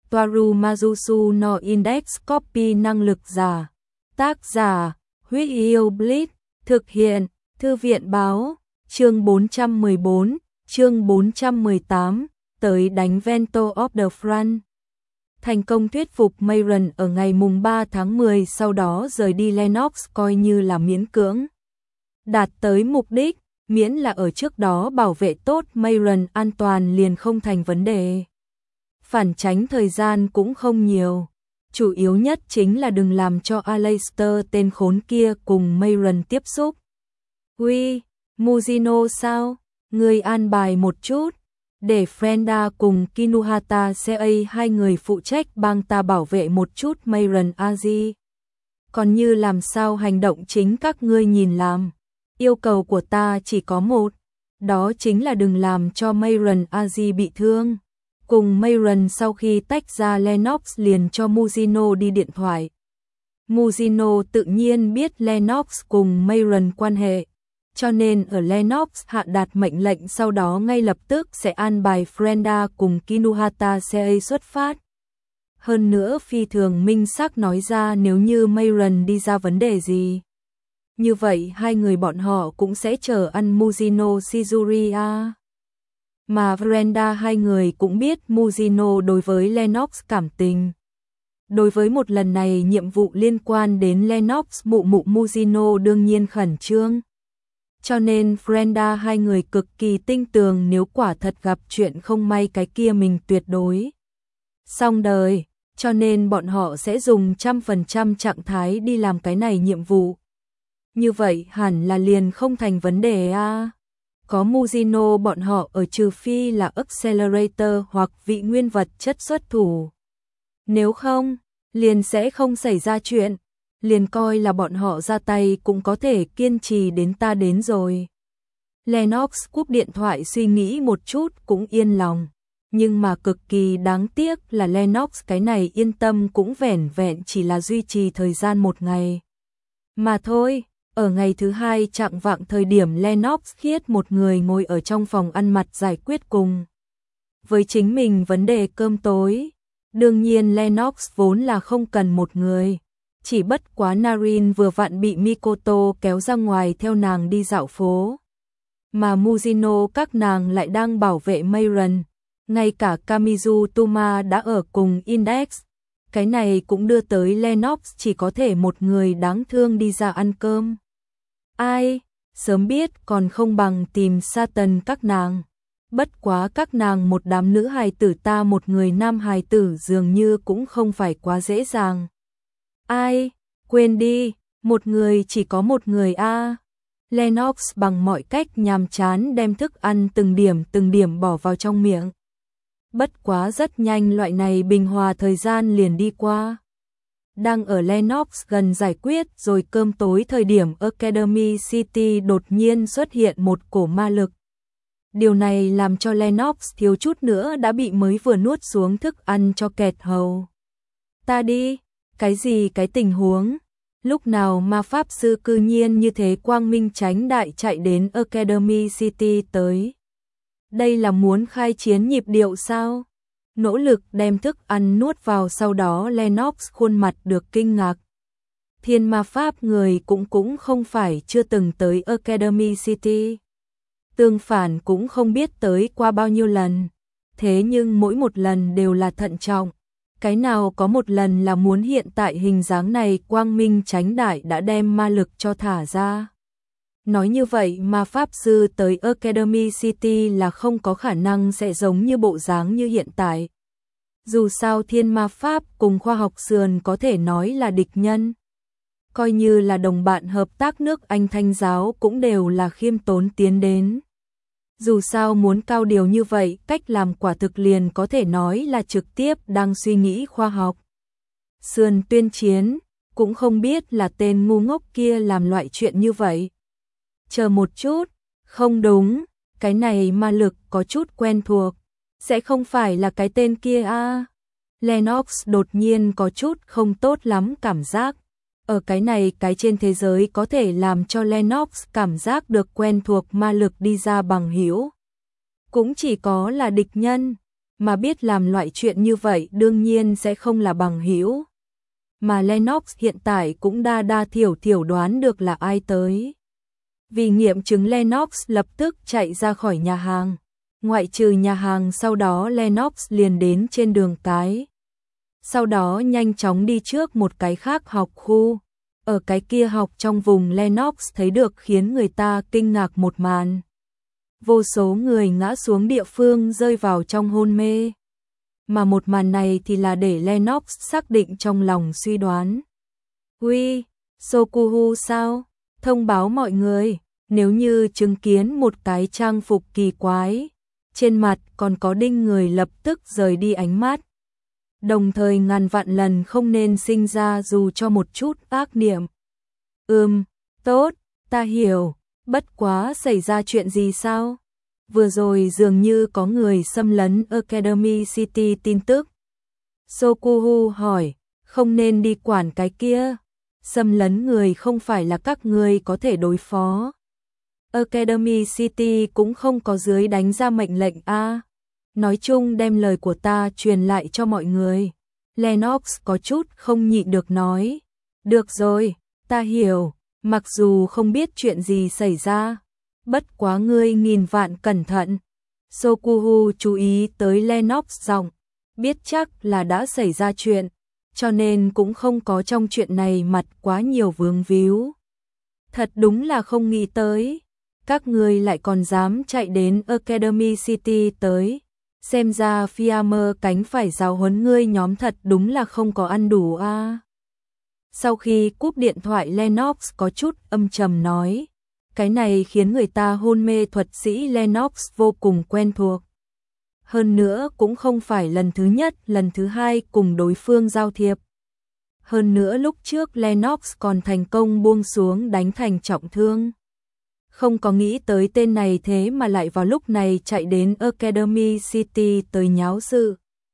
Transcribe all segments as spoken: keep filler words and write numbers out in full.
Toaru Majusu no Index Copy năng lực giả. Tác giả, Huyết Yêu Blitz, thực hiện, Thư viện báo, chương bốn trăm mười bốn, chương bốn trăm mười tám, tới đánh Vento of the Front. Thành công thuyết phục Mayron ở ngày mùng ba tháng mười, sau đó rời đi Lennox coi như là miễn cưỡng. Đạt tới mục đích, miễn là ở trước đó bảo vệ tốt Mayron an toàn liền không thành vấn đề. Phản tránh thời gian cũng không nhiều. Chủ yếu nhất chính là đừng làm cho Aleister tên khốn kia cùng Mayron tiếp xúc. Uy, Muzino sao? Người an bài một chút, để Frenda cùng Kinuhata Sei hai người phụ trách bang ta bảo vệ một chút Mayron Aji. Còn như làm sao hành động chính các ngươi nhìn làm. Yêu cầu của ta chỉ có một, đó chính là đừng làm cho Mayron Aji bị thương. Cùng Mayron sau khi tách ra Lennox liền cho Muzino đi điện thoại. Muzino tự nhiên biết Lennox cùng Mayron quan hệ, cho nên ở Lennox hạ đạt mệnh lệnh sau đó ngay lập tức sẽ an bài Frenda cùng Kinuhata Sei xuất phát. Hơn nữa phi thường minh xác nói ra nếu như Mayron đi ra vấn đề gì, như vậy hai người bọn họ cũng sẽ chờ ăn Muzino Shizuria. Mà Frenda hai người cũng biết Muzino đối với Lennox cảm tình. Đối với một lần này nhiệm vụ liên quan đến Lennox, mụ mụ Muzino đương nhiên khẩn trương. Cho nên Frenda hai người cực kỳ tinh tường, nếu quả thật gặp chuyện không may cái kia mình tuyệt đối xong đời, cho nên bọn họ sẽ dùng trăm phần trăm trạng thái đi làm cái này nhiệm vụ. Như vậy hẳn là liền không thành vấn đề a. À. Có Muzino bọn họ ở, trừ phi là Accelerator hoặc vị nguyên vật chất xuất thủ. Nếu không, liền sẽ không xảy ra chuyện. Liền coi là bọn họ ra tay cũng có thể kiên trì đến ta đến rồi. Lennox cúp điện thoại suy nghĩ một chút cũng yên lòng. Nhưng mà cực kỳ đáng tiếc là Lennox cái này yên tâm cũng vẻn vẹn chỉ là duy trì thời gian một ngày mà thôi. Ở ngày thứ hai chạng vạng thời điểm Lennox khiết một người ngồi ở trong phòng ăn mặt giải quyết cùng với chính mình vấn đề cơm tối. Đương nhiên Lennox vốn là không cần một người. Chỉ bất quá Narin vừa vặn bị Mikoto kéo ra ngoài theo nàng đi dạo phố. Mà Muzino các nàng lại đang bảo vệ Mayron. Ngay cả Kamizu Tuma đã ở cùng Index. Cái này cũng đưa tới Lennox chỉ có thể một người đáng thương đi ra ăn cơm. Ai, sớm biết còn không bằng tìm Satan các nàng. Bất quá các nàng một đám nữ hài tử, ta một người nam hài tử dường như cũng không phải quá dễ dàng. Ai, quên đi, một người chỉ có một người a. À. Lennox bằng mọi cách nhàm chán đem thức ăn từng điểm từng điểm bỏ vào trong miệng. Bất quá rất nhanh loại này bình hòa thời gian liền đi qua. Đang ở Lennox gần giải quyết rồi cơm tối thời điểm Academy City đột nhiên xuất hiện một cổ ma lực. Điều này làm cho Lennox thiếu chút nữa đã bị mới vừa nuốt xuống thức ăn cho kẹt hầu. Ta đi, cái gì cái tình huống? Lúc nào ma pháp sư cư nhiên như thế quang minh chánh đại chạy đến Academy City tới? Đây là muốn khai chiến nhịp điệu sao? Nỗ lực đem thức ăn nuốt vào, sau đó Lennox khuôn mặt được kinh ngạc. Thiên ma pháp người cũng cũng không phải chưa từng tới Academy City. Tương phản cũng không biết tới qua bao nhiêu lần. Thế nhưng mỗi một lần đều là thận trọng. Cái nào có một lần là muốn hiện tại hình dáng này quang minh chánh đại đã đem ma lực cho thả ra. Nói như vậy mà pháp sư tới Academy City là không có khả năng sẽ giống như bộ dáng như hiện tại. Dù sao thiên ma pháp cùng khoa học sườn có thể nói là địch nhân. Coi như là đồng bạn hợp tác nước Anh Thanh giáo cũng đều là khiêm tốn tiến đến. Dù sao muốn cao điều như vậy, cách làm quả thực liền có thể nói là trực tiếp đang suy nghĩ khoa học. Sườn tuyên chiến, cũng không biết là tên ngu ngốc kia làm loại chuyện như vậy. Chờ một chút, không đúng, cái này ma lực có chút quen thuộc, sẽ không phải là cái tên kia a? À? Lennox đột nhiên có chút không tốt lắm cảm giác. Ở cái này cái trên thế giới có thể làm cho Lennox cảm giác được quen thuộc ma lực đi ra bằng hữu cũng chỉ có là địch nhân. mà biết làm loại chuyện như vậy đương nhiên sẽ không là bằng hữu. Mà Lennox hiện tại cũng đa đa thiểu thiểu đoán được là ai tới. Vì nghiệm chứng Lennox lập tức chạy ra khỏi nhà hàng. Ngoại trừ nhà hàng sau đó Lennox liền đến trên đường cái. Sau đó nhanh chóng đi trước một cái khác học khu. Ở cái kia học trong vùng Lennox thấy được khiến người ta kinh ngạc một màn. Vô số người ngã xuống địa phương rơi vào trong hôn mê. Mà một màn này thì là để Lennox xác định trong lòng suy đoán. Uy, Sokuhu sao? Thông báo mọi người, nếu như chứng kiến một cái trang phục kỳ quái, trên mặt còn có đinh người lập tức rời đi ánh mắt. Đồng thời ngàn vạn lần không nên sinh ra dù cho một chút ác niệm. Ừm, tốt, ta hiểu, bất quá xảy ra chuyện gì sao? Vừa rồi dường như có người xâm lấn Academy City tin tức. Sokuhu hỏi, không nên đi quản cái kia. Xâm lấn người không phải là các người có thể đối phó. Academy City cũng không có dưới đánh ra mệnh lệnh a. Nói chung đem lời của ta truyền lại cho mọi người. Lennox có chút không nhịn được nói. Được rồi, ta hiểu, mặc dù không biết chuyện gì xảy ra. Bất quá ngươi nghìn vạn cẩn thận. Sokuhu chú ý tới Lennox giọng, biết chắc là đã xảy ra chuyện, cho nên cũng không có trong chuyện này mặt quá nhiều vướng víu. Thật đúng là không nghĩ tới, các ngươi lại còn dám chạy đến Academy City tới. Xem ra Fiamer cánh phải giáo huấn ngươi nhóm thật đúng là không có ăn đủ a. À. Sau khi cúp điện thoại Lennox có chút âm trầm nói. Cái này khiến người ta hôn mê thuật sĩ Lennox vô cùng quen thuộc. Hơn nữa cũng không phải lần thứ nhất, lần thứ hai cùng đối phương giao thiệp. Hơn nữa lúc trước Lennox còn thành công buông xuống đánh thành trọng thương. Không có nghĩ tới tên này thế mà lại vào lúc này chạy đến Academy City tới nháo sự.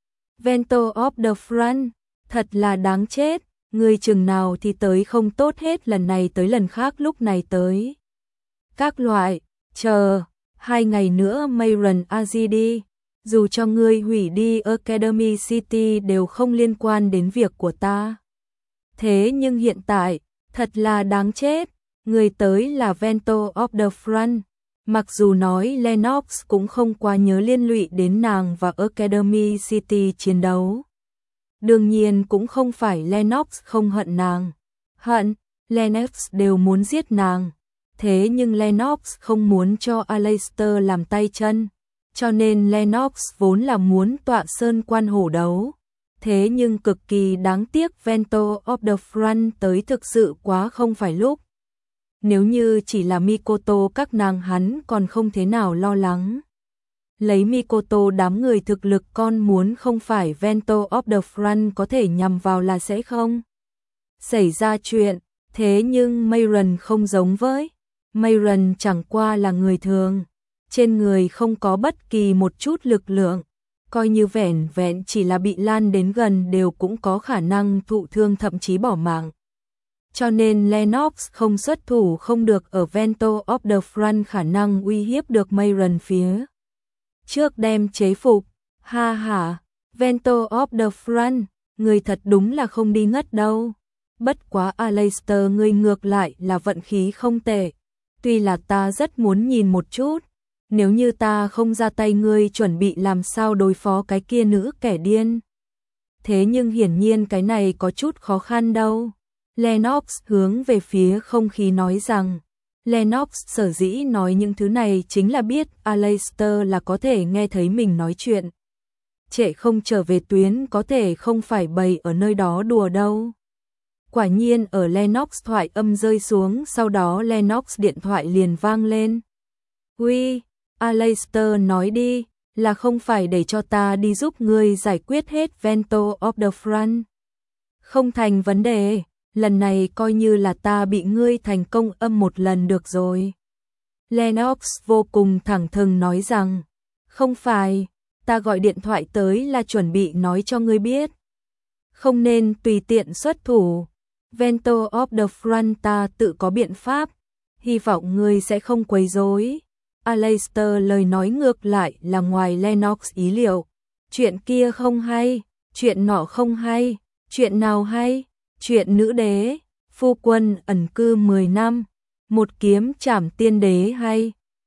Vento of the Front, thật là đáng chết, người chừng nào thì tới không tốt hết lần này tới lần khác lúc này tới. Các loại, chờ, hai ngày nữa Mayron Azidi, dù cho ngươi hủy đi Academy City đều không liên quan đến việc của ta. Thế nhưng hiện tại, thật là đáng chết, người tới là Vento of the Front. Mặc dù nói Lennox cũng không quá nhớ liên lụy đến nàng và Academy City chiến đấu. Đương nhiên cũng không phải Lennox không hận nàng. Hận, Lennox đều muốn giết nàng. Thế nhưng Lennox không muốn cho Aleister làm tay chân, cho nên Lennox vốn là muốn tọa sơn quan hổ đấu. Thế nhưng cực kỳ đáng tiếc Vento of the Front tới thực sự quá không phải lúc. Nếu như chỉ là Mikoto các nàng hắn còn không thế nào lo lắng. Lấy Mikoto đám người thực lực con muốn không phải Vento of the Front có thể nhằm vào là sẽ không xảy ra chuyện. Thế nhưng Mayron không giống với. Mayron chẳng qua là người thường, trên người không có bất kỳ một chút lực lượng, coi như vẻn vẹn chỉ là bị lan đến gần đều cũng có khả năng thụ thương thậm chí bỏ mạng. Cho nên Lennox không xuất thủ không được ở Vento of the Front khả năng uy hiếp được Mayron phía trước đem chế phục. Ha ha, Vento of the Front, người thật đúng là không đi ngất đâu. Bất quá Aleister ngươi ngược lại là vận khí không tệ. Tuy là ta rất muốn nhìn một chút, nếu như ta không ra tay ngươi chuẩn bị làm sao đối phó cái kia nữ kẻ điên. Thế nhưng hiển nhiên cái này có chút khó khăn đâu. Lennox hướng về phía không khí nói rằng, Lennox sở dĩ nói những thứ này chính là biết Aleister là có thể nghe thấy mình nói chuyện. Trễ không trở về tuyến có thể không phải bày ở nơi đó đùa đâu. Quả nhiên ở Lennox thoại âm rơi xuống, sau đó Lennox điện thoại liền vang lên. Uy, Aleister nói đi, là không phải để cho ta đi giúp ngươi giải quyết hết Vento of the Front. Không thành vấn đề, lần này coi như là ta bị ngươi thành công âm một lần được rồi. Lennox vô cùng thẳng thừng nói rằng, không phải, ta gọi điện thoại tới là chuẩn bị nói cho ngươi biết. Không nên tùy tiện xuất thủ. Vento of the Front ta tự có biện pháp, hy vọng ngươi sẽ không quấy rối. Aleister lời nói ngược lại là ngoài Lennox ý liệu, chuyện kia không hay, chuyện nọ không hay, chuyện nào hay, chuyện nữ đế, phu quân ẩn cư mười năm, một kiếm trảm tiên đế hay,